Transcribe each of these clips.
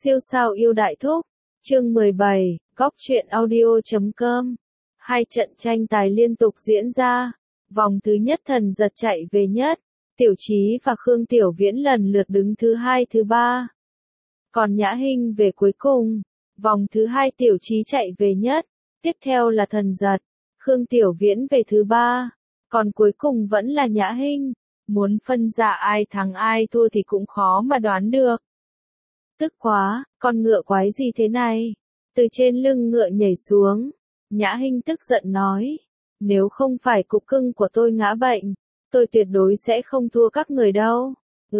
Siêu sao yêu đại thúc. Chương 17, Góc truyện audio.com. Hai trận tranh tài liên tục diễn ra. Vòng thứ nhất Thần Giật chạy về nhất. Tiểu Chí và Khương Tiểu Viễn lần lượt đứng thứ hai thứ ba. Còn Nhã Hinh về cuối cùng. Vòng thứ hai Tiểu Chí chạy về nhất. Tiếp theo là Thần Giật. Khương Tiểu Viễn về thứ ba. Còn cuối cùng vẫn là Nhã Hinh. Muốn phân ra ai thắng ai thua thì cũng khó mà đoán được. Tức quá, con ngựa quái gì thế này? Từ trên lưng ngựa nhảy xuống. Nhã Hinh tức giận nói. Nếu không phải cục cưng của tôi ngã bệnh, tôi tuyệt đối sẽ không thua các người đâu.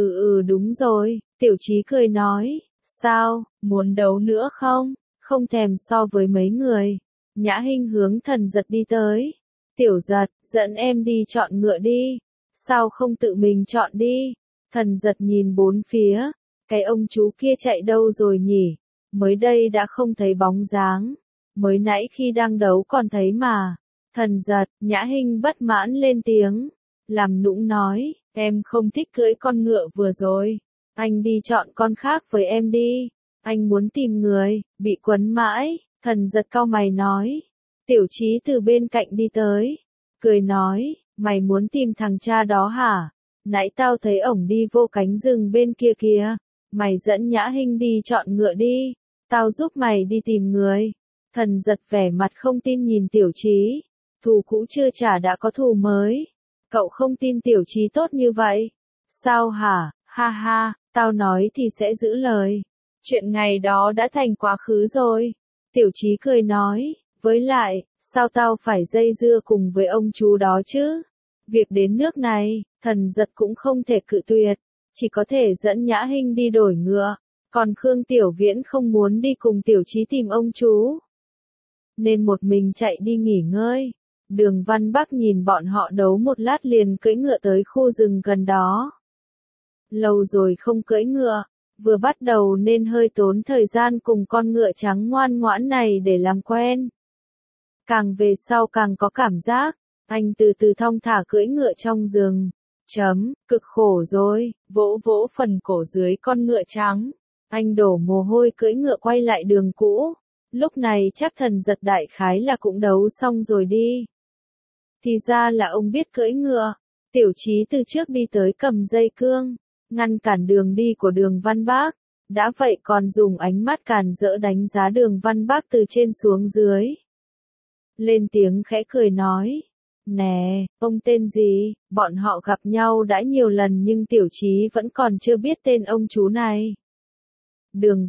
Đúng rồi, Tiểu Chí cười nói. Sao, muốn đấu nữa không? Không thèm so với mấy người. Nhã Hinh hướng Thần Giật đi tới. Tiểu Giật, dẫn em đi chọn ngựa đi. Sao không tự mình chọn đi? Thần Giật nhìn bốn phía. Cái ông chú kia chạy đâu rồi nhỉ? Mới đây đã không thấy bóng dáng. Mới nãy khi đang đấu còn thấy mà. Thần Giật, Nhã Hinh bất mãn lên tiếng. Làm nũng nói, em không thích cưỡi con ngựa vừa rồi. Anh đi chọn con khác với em đi. Anh muốn tìm người, bị quấn mãi. Thần Giật cau mày nói. Tiểu Chí từ bên cạnh đi tới. Cười nói, mày muốn tìm thằng cha đó hả? Nãy tao thấy ổng đi vô cánh rừng bên kia kìa. Mày dẫn Nhã Hinh đi chọn ngựa đi. Tao giúp mày đi tìm người. Thần Giật vẻ mặt không tin nhìn Tiểu Chí. Thù cũ chưa trả đã có thù mới. Cậu không tin Tiểu Chí tốt như vậy. Sao hả? Ha ha, tao nói thì sẽ giữ lời. Chuyện ngày đó đã thành quá khứ rồi. Tiểu Chí cười nói. Với lại, sao tao phải dây dưa cùng với ông chú đó chứ? Việc đến nước này, Thần Giật cũng không thể cự tuyệt. Chỉ có thể dẫn Nhã Hinh đi đổi ngựa. Còn Khương Tiểu Viễn không muốn đi cùng Tiểu Chí tìm ông chú. Nên một mình chạy đi nghỉ ngơi. Đường Văn Bắc nhìn bọn họ đấu một lát liền cưỡi ngựa tới khu rừng gần đó. Lâu rồi không cưỡi ngựa. Vừa bắt đầu nên hơi tốn thời gian cùng con ngựa trắng ngoan ngoãn này để làm quen. Càng về sau càng có cảm giác. Anh từ từ thong thả cưỡi ngựa trong rừng. Cực khổ rồi, vỗ vỗ phần cổ dưới con ngựa trắng. Anh đổ mồ hôi cưỡi ngựa quay lại đường cũ. Lúc này chắc Thần Giật đại khái là cũng đấu xong rồi đi. Thì ra là ông biết cưỡi ngựa. Tiểu Chí từ trước đi tới cầm dây cương, ngăn cản đường đi của Đường Văn Bác. Đã vậy còn dùng ánh mắt càn rỡ đánh giá Đường Văn Bác từ trên xuống dưới. Lên tiếng khẽ cười nói. Nè, ông tên gì? Bọn họ gặp nhau đã nhiều lần nhưng Tiểu Chí vẫn còn chưa biết tên ông chú này. Đường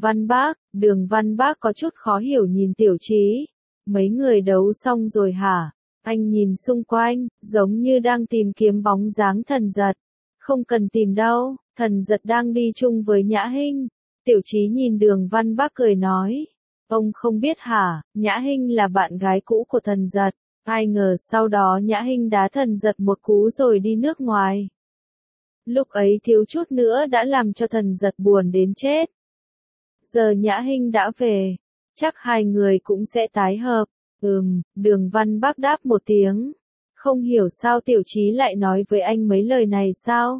Văn Bác có chút khó hiểu nhìn Tiểu Chí. Mấy người đấu xong rồi hả? Anh nhìn xung quanh, giống như đang tìm kiếm bóng dáng Thần Giật. Không cần tìm đâu, Thần Giật đang đi chung với Nhã Hinh. Tiểu Chí nhìn Đường Văn Bác cười nói. Ông không biết hả, Nhã Hinh là bạn gái cũ của Thần Giật. Ai ngờ sau đó Nhã Hinh đá Thần Giật một cú rồi đi nước ngoài. Lúc ấy thiếu chút nữa đã làm cho Thần Giật buồn đến chết. Giờ Nhã Hinh đã về, chắc hai người cũng sẽ tái hợp. Đường Văn Bác đáp một tiếng. Không hiểu sao Tiểu Chí lại nói với anh mấy lời này sao?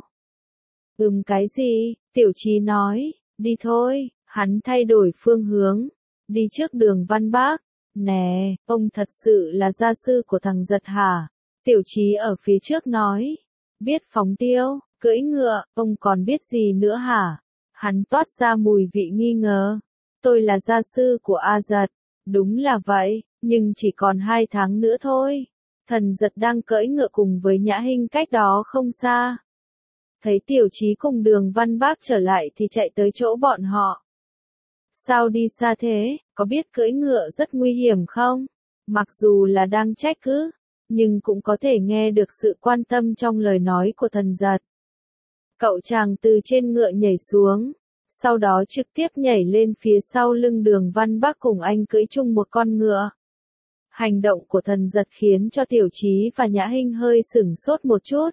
Cái gì? Tiểu Chí nói, đi thôi, hắn thay đổi phương hướng. Đi trước Đường Văn Bác. Nè, ông thật sự là gia sư của thằng Giật hả? Tiểu Chí ở phía trước nói. Biết phóng tiêu, cưỡi ngựa, ông còn biết gì nữa hả? Hắn toát ra mùi vị nghi ngờ. Tôi là gia sư của A Giật. Đúng là vậy, nhưng chỉ còn 2 tháng nữa thôi. Thần Giật đang cưỡi ngựa cùng với Nhã Hinh cách đó không xa. Thấy Tiểu Chí cùng Đường Văn Bác trở lại thì chạy tới chỗ bọn họ. Sao đi xa thế, có biết cưỡi ngựa rất nguy hiểm không? Mặc dù là đang trách cứ, nhưng cũng có thể nghe được sự quan tâm trong lời nói của Thần Giật. Cậu chàng từ trên ngựa nhảy xuống, sau đó trực tiếp nhảy lên phía sau lưng Đường Văn Bác cùng anh cưỡi chung một con ngựa. Hành động của Thần Giật khiến cho Tiểu Chí và Nhã Hinh hơi sửng sốt một chút.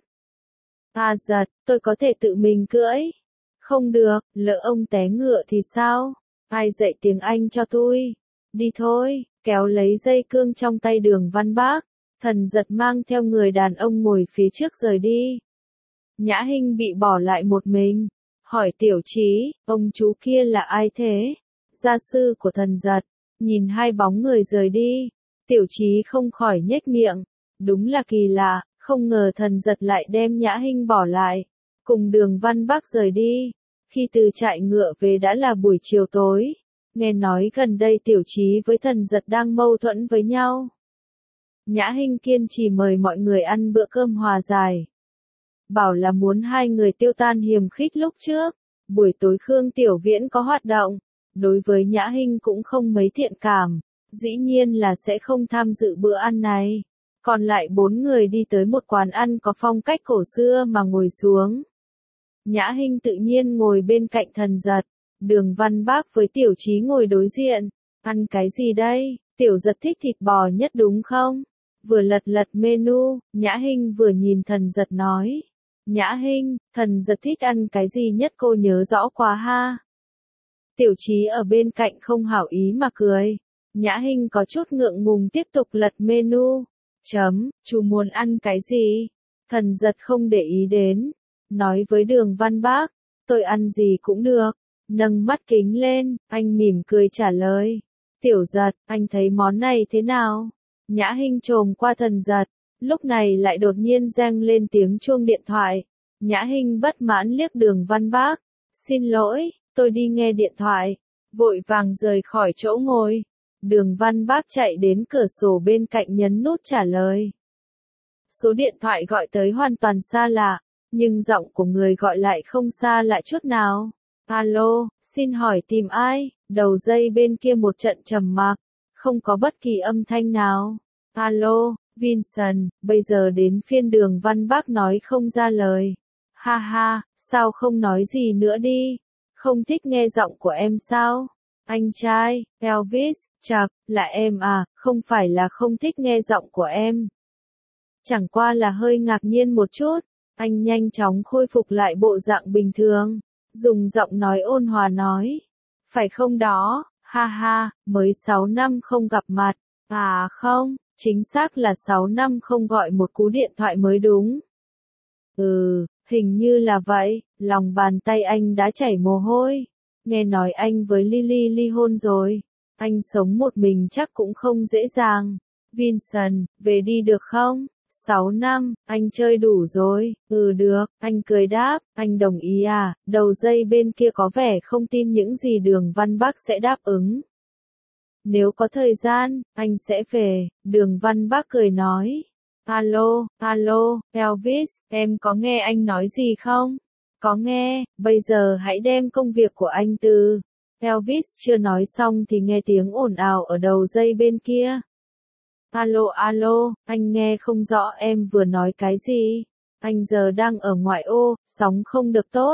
A Giật, tôi có thể tự mình cưỡi. Không được, lỡ ông té ngựa thì sao? Ai dạy tiếng Anh cho tôi? Đi thôi, kéo lấy dây cương trong tay Đường Văn Bác. Thần Giật mang theo người đàn ông ngồi phía trước rời đi. Nhã Hinh bị bỏ lại một mình. Hỏi Tiểu Chí, ông chú kia là ai thế? gia sư của thần giật. Nhìn hai bóng người rời đi, Tiểu Chí không khỏi nhếch miệng. Đúng là kỳ lạ, không ngờ thần giật lại đem Nhã Hinh bỏ lại, cùng Đường Văn Bắc rời đi. Khi từ trại ngựa về đã là buổi chiều tối, nghe nói gần đây Tiểu Chí với thần giật đang mâu thuẫn với nhau. Nhã Hinh kiên trì mời mọi người ăn bữa cơm hòa giải. Bảo là muốn hai người tiêu tan hiềm khích lúc trước. Buổi tối Khương Tiểu Viễn có hoạt động, đối với Nhã Hinh cũng không mấy thiện cảm, dĩ nhiên là sẽ không tham dự bữa ăn này. Còn lại 4 người đi tới một quán ăn có phong cách cổ xưa mà ngồi xuống. Nhã Hinh tự nhiên ngồi bên cạnh thần giật, Đường Văn Bác với Tiểu Chí ngồi đối diện. Ăn cái gì đây? Tiểu giật thích thịt bò nhất đúng không? Vừa lật lật menu, Nhã Hinh vừa nhìn thần giật nói. Nhã Hinh, thần giật thích ăn cái gì nhất cô nhớ rõ quá ha. Tiểu Chí ở bên cạnh không hảo ý mà cười. Nhã Hinh có chút ngượng ngùng tiếp tục lật menu. Chú muốn ăn cái gì? Thần giật không để ý đến. Nói với Đường Văn Bác, tôi ăn gì cũng được. Nâng mắt kính lên, anh mỉm cười trả lời. Tiểu giật, anh thấy món này thế nào? Nhã Hinh chồm qua thần giật. Lúc này lại đột nhiên reng lên tiếng chuông điện thoại. Nhã Hinh bất mãn liếc Đường Văn Bác. Xin lỗi, tôi đi nghe điện thoại. Vội vàng rời khỏi chỗ ngồi. Đường Văn Bác chạy đến cửa sổ bên cạnh nhấn nút trả lời. Số điện thoại gọi tới hoàn toàn xa lạ, nhưng giọng của người gọi lại không xa lạ chút nào. Alo, xin hỏi tìm ai? Đầu dây bên kia một trận trầm mặc, không có bất kỳ âm thanh nào. Alo, Vincent, bây giờ đến phiên Đường Văn Bác nói không ra lời. Ha ha, sao không nói gì nữa đi? Không thích nghe giọng của em sao? Anh trai, Elvis, chạc, là em à, không phải là không thích nghe giọng của em. Chẳng qua là hơi ngạc nhiên một chút. Anh nhanh chóng khôi phục lại bộ dạng bình thường, dùng giọng nói ôn hòa nói. Phải không đó, ha ha, mới 6 năm không gặp mặt. À không, chính xác là 6 năm không gọi một cú điện thoại mới đúng. Hình như là vậy, lòng bàn tay anh đã chảy mồ hôi. Nghe nói anh với Lily ly hôn rồi. Anh sống một mình chắc cũng không dễ dàng. Vincent, về đi được không? 6 năm, anh chơi đủ rồi. Được, anh cười đáp, anh đồng ý à. Đầu dây bên kia có vẻ không tin những gì Đường Văn Bác sẽ đáp ứng. Nếu có thời gian, anh sẽ về. Đường Văn Bác cười nói. Alo, Elvis, em có nghe anh nói gì không? Có nghe, bây giờ hãy đem công việc của anh từ. Elvis chưa nói xong thì nghe tiếng ồn ào ở đầu dây bên kia. Alo, anh nghe không rõ em vừa nói cái gì. Anh giờ đang ở ngoại ô, sóng không được tốt.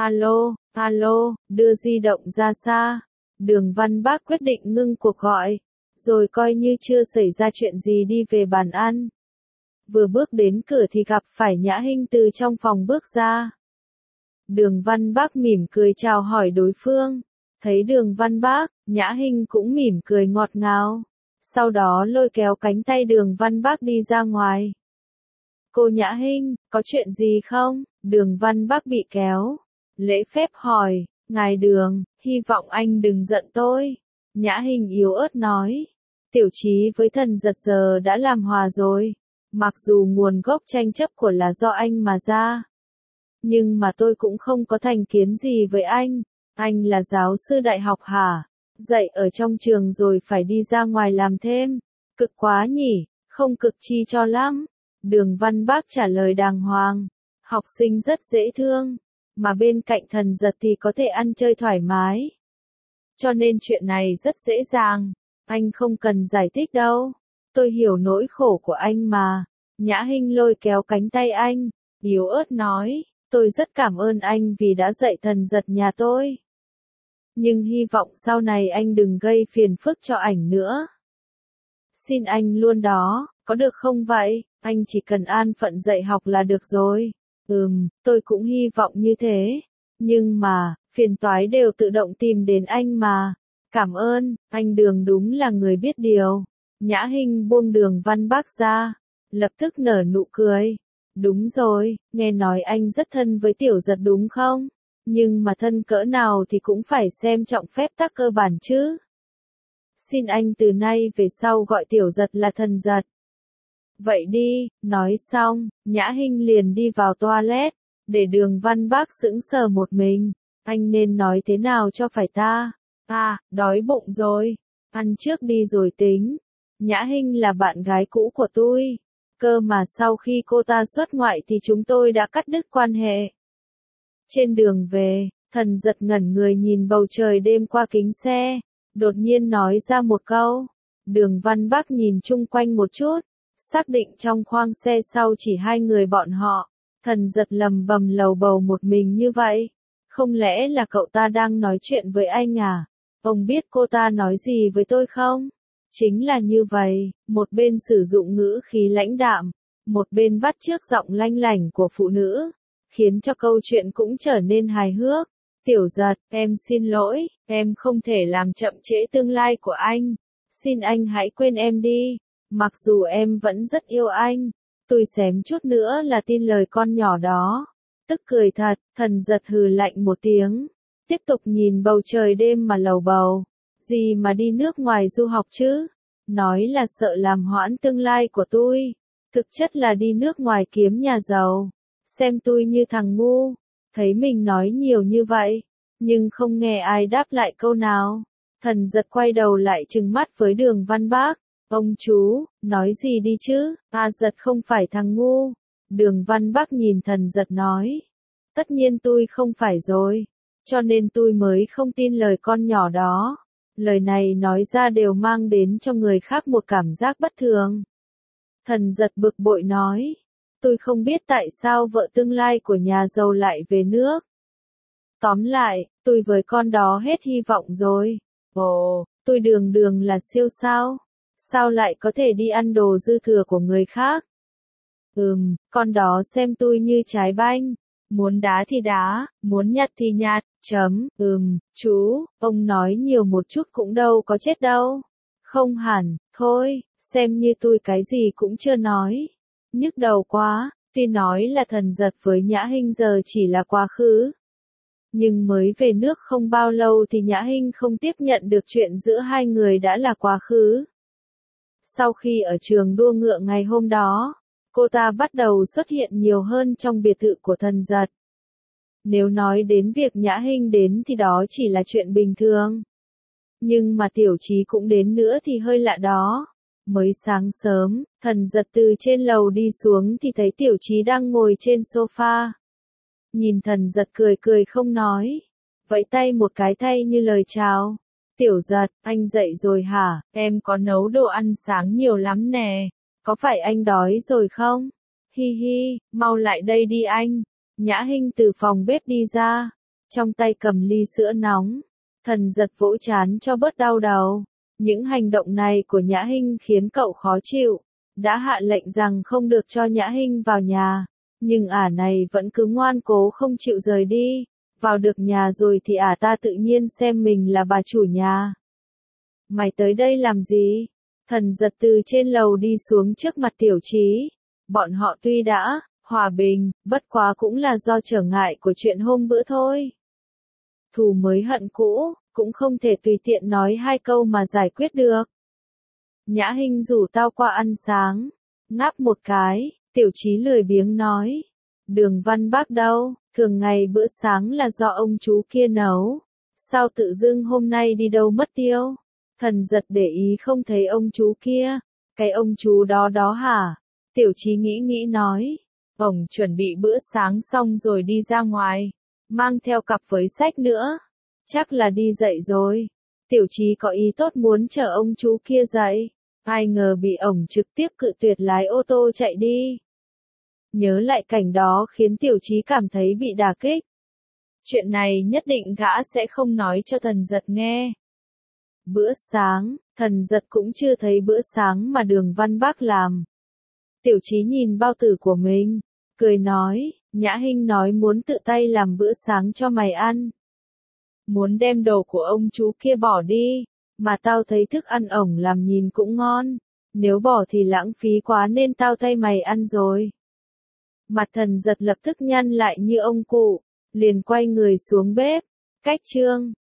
Alo, đưa di động ra xa. Đường Văn Bác quyết định ngưng cuộc gọi, rồi coi như chưa xảy ra chuyện gì đi về bàn ăn. Vừa bước đến cửa thì gặp phải Nhã Hinh từ trong phòng bước ra. Đường Văn Bác mỉm cười chào hỏi đối phương. Thấy Đường Văn Bác, Nhã Hinh cũng mỉm cười ngọt ngào. Sau đó lôi kéo cánh tay Đường Văn Bác đi ra ngoài. Cô Nhã Hinh, có chuyện gì không? Đường Văn Bác bị kéo. Lễ phép hỏi, ngài Đường, hy vọng anh đừng giận tôi. Nhã Hinh yếu ớt nói. Tiểu Chí với thần giật giờ đã làm hòa rồi. Mặc dù nguồn gốc tranh chấp của là do anh mà ra. Nhưng mà tôi cũng không có thành kiến gì với anh. Anh là giáo sư đại học hả? Dạy ở trong trường rồi phải đi ra ngoài làm thêm. Cực quá nhỉ, không cực chi cho lắm. Đường Văn Bác trả lời đàng hoàng. Học sinh rất dễ thương. Mà bên cạnh thần giật thì có thể ăn chơi thoải mái. Cho nên chuyện này rất dễ dàng. Anh không cần giải thích đâu. Tôi hiểu nỗi khổ của anh mà. Nhã Hinh lôi kéo cánh tay anh. Yếu ớt nói. Tôi rất cảm ơn anh vì đã dạy thần giật nhà tôi. Nhưng hy vọng sau này anh đừng gây phiền phức cho ảnh nữa. Xin anh luôn đó, có được không vậy? Anh chỉ cần an phận dạy học là được rồi. Tôi cũng hy vọng như thế. Nhưng mà, phiền toái đều tự động tìm đến anh mà. Cảm ơn, anh Đường đúng là người biết điều. Nhã Hinh buông Đường Văn Bác ra. Lập tức nở nụ cười. Đúng rồi, nghe nói anh rất thân với Tiểu Giật đúng không? Nhưng mà thân cỡ nào thì cũng phải xem trọng phép tắc cơ bản chứ. Xin anh từ nay về sau gọi Tiểu Giật là Thần Giật. Vậy đi, nói xong, Nhã Hinh liền đi vào toilet, để Đường Văn Bác sững sờ một mình. Anh nên nói thế nào cho phải ta? À, đói bụng rồi. Ăn trước đi rồi tính. Nhã Hinh là bạn gái cũ của tôi. Cơ mà sau khi cô ta xuất ngoại thì chúng tôi đã cắt đứt quan hệ. Trên đường về, Thần Giật ngẩn người nhìn bầu trời đêm qua kính xe. Đột nhiên nói ra một câu. Đường Văn Bác nhìn chung quanh một chút. Xác định trong khoang xe sau chỉ hai người bọn họ. Thần Giật lầm bầm lầu bầu một mình như vậy. Không lẽ là cậu ta đang nói chuyện với anh à? Ông biết cô ta nói gì với tôi không? Chính là như vậy, một bên sử dụng ngữ khí lãnh đạm, một bên bắt chước giọng lanh lảnh của phụ nữ, khiến cho câu chuyện cũng trở nên hài hước. Tiểu Giật, em xin lỗi, em không thể làm chậm trễ tương lai của anh. Xin anh hãy quên em đi, mặc dù em vẫn rất yêu anh. Tôi xém chút nữa là tin lời con nhỏ đó. Tức cười thật, Thần Giật hừ lạnh một tiếng. Tiếp tục nhìn bầu trời đêm mà lầu bầu. Gì mà đi nước ngoài du học chứ? Nói là sợ làm hoãn tương lai của tôi. Thực chất là đi nước ngoài kiếm nhà giàu. Xem tôi như thằng ngu. Thấy mình nói nhiều như vậy. Nhưng không nghe ai đáp lại câu nào. Thần Giật quay đầu lại trừng mắt với Đường Văn Bác. Ông chú, nói gì đi chứ? Giật không phải thằng ngu. Đường Văn Bác nhìn Thần Giật nói. Tất nhiên tôi không phải rồi. Cho nên tôi mới không tin lời con nhỏ đó. Lời này nói ra đều mang đến cho người khác một cảm giác bất thường. Thần Giật bực bội nói. Tôi không biết tại sao vợ tương lai của nhà giàu lại về nước. Tóm lại, tôi với con đó hết hy vọng rồi. Ồ, tôi đường đường là siêu sao? Sao lại có thể đi ăn đồ dư thừa của người khác? Con đó xem tôi như trái banh. Muốn đá thì đá, muốn nhặt thì nhặt, chú, ông nói nhiều một chút cũng đâu có chết đâu. Không hẳn, thôi, xem như tôi cái gì cũng chưa nói. Nhức đầu quá, tuy nói là Thần Giật với Nhã Hinh giờ chỉ là quá khứ. Nhưng mới về nước không bao lâu thì Nhã Hinh không tiếp nhận được chuyện giữa hai người đã là quá khứ. Sau khi ở trường đua ngựa ngày hôm đó, cô ta bắt đầu xuất hiện nhiều hơn trong biệt thự của Thần Giật. Nếu nói đến việc Nhã Hinh đến thì đó chỉ là chuyện bình thường. Nhưng mà Tiểu Chí cũng đến nữa thì hơi lạ đó. Mới sáng sớm, Thần Giật từ trên lầu đi xuống thì thấy Tiểu Chí đang ngồi trên sofa. Nhìn Thần Giật cười cười không nói. Vẫy tay một cái thay như lời chào. Tiểu Giật, anh dậy rồi hả? Em có nấu đồ ăn sáng nhiều lắm nè. Có phải anh đói rồi không? Hi hi, mau lại đây đi anh. Nhã Hinh từ phòng bếp đi ra. Trong tay cầm ly sữa nóng. Thần Giật vỗ trán cho bớt đau đầu. Những hành động này của Nhã Hinh khiến cậu khó chịu. Đã hạ lệnh rằng không được cho Nhã Hinh vào nhà. Nhưng ả này vẫn cứ ngoan cố không chịu rời đi. Vào được nhà rồi thì ả ta tự nhiên xem mình là bà chủ nhà. Mày tới đây làm gì? Thần Giật từ trên lầu đi xuống trước mặt Tiểu Chí. Bọn họ tuy đã hòa bình, bất quá cũng là do trở ngại của chuyện hôm bữa thôi. Thù mới hận cũ, cũng không thể tùy tiện nói hai câu mà giải quyết được. Nhã Hinh rủ tao qua ăn sáng. Ngáp một cái, Tiểu Chí lười biếng nói. Đường Văn Bác đâu, thường ngày bữa sáng là do ông chú kia nấu. Sao tự dưng hôm nay đi đâu mất tiêu? Thần Giật để ý không thấy ông chú kia. Cái ông chú đó đó hả? Tiểu Chí nghĩ nói. Ông chuẩn bị bữa sáng xong rồi đi ra ngoài. Mang theo cặp với sách nữa. Chắc là đi dậy rồi. Tiểu Chí có ý tốt muốn chờ ông chú kia dậy. Ai ngờ bị ổng trực tiếp cự tuyệt lái ô tô chạy đi. Nhớ lại cảnh đó khiến Tiểu Chí cảm thấy bị đả kích. Chuyện này nhất định gã sẽ không nói cho Thần Giật nghe. Bữa sáng, Thần Giật cũng chưa thấy bữa sáng mà Đường Văn Bác làm. Tiểu Chí nhìn bao tử của mình, cười nói, Nhã Hinh nói muốn tự tay làm bữa sáng cho mày ăn. Muốn đem đồ của ông chú kia bỏ đi, mà tao thấy thức ăn ổng làm nhìn cũng ngon. Nếu bỏ thì lãng phí quá nên tao thay mày ăn rồi. Mặt Thần Giật lập tức nhăn lại như ông cụ. liền quay người xuống bếp. Cách chương